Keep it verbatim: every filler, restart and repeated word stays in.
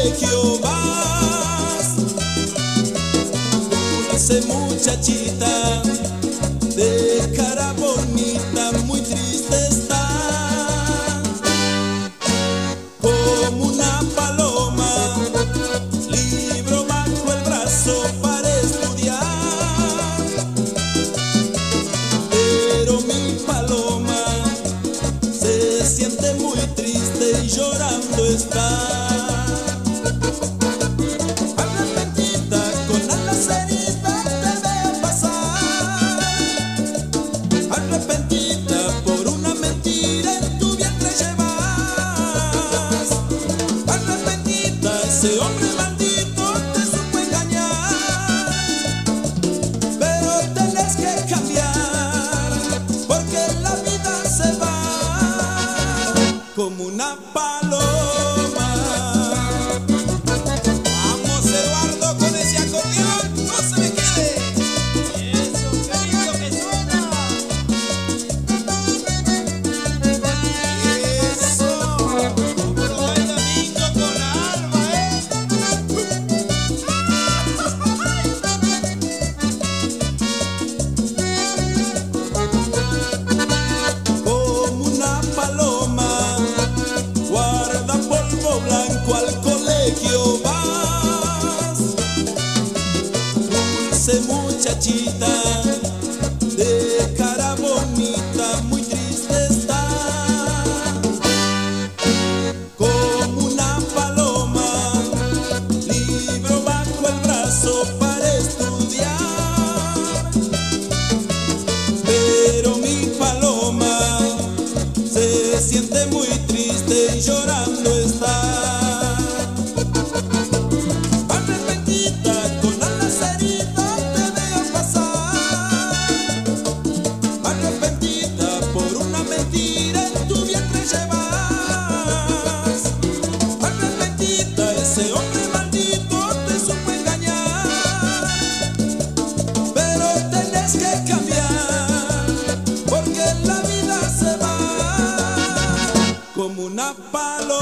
colegio vas. Dulce muchachita, de cara bonita, muy triste está. Como una paloma, libro bajo el brazo para estudiar. Pero mi paloma se siente muy triste y llorando está. Arrepentida, con alas heridas te veo pasar. Arrepentida, por una mentira en tu vientre llevas. Arrepentida, ese hombre maldito te supo engañar. Pero tenés que cambiar, porque la vida se va como una paloma. Vamos, Eduardo, con ese acordeón, no se me quede. Eso, qué lindo que suena. Eso, como lo baila Mingo con la alma, ¿eh? Como una paloma, guarda polvo blanco, al colegio vas. Dulce muchachita, de cara bonita, muy triste está. Como una paloma, libro bajo el brazo para estudiar. Pero mi paloma se siente muy triste y llorando está. Arrepentida, con alas heridas te veo pasar. Arrepentida, por una mentira en tu vientre llevas. Arrepentida, ese hombre maldito te supo engañar. Pero tenés que cambiar, porque la vida se va como una paloma.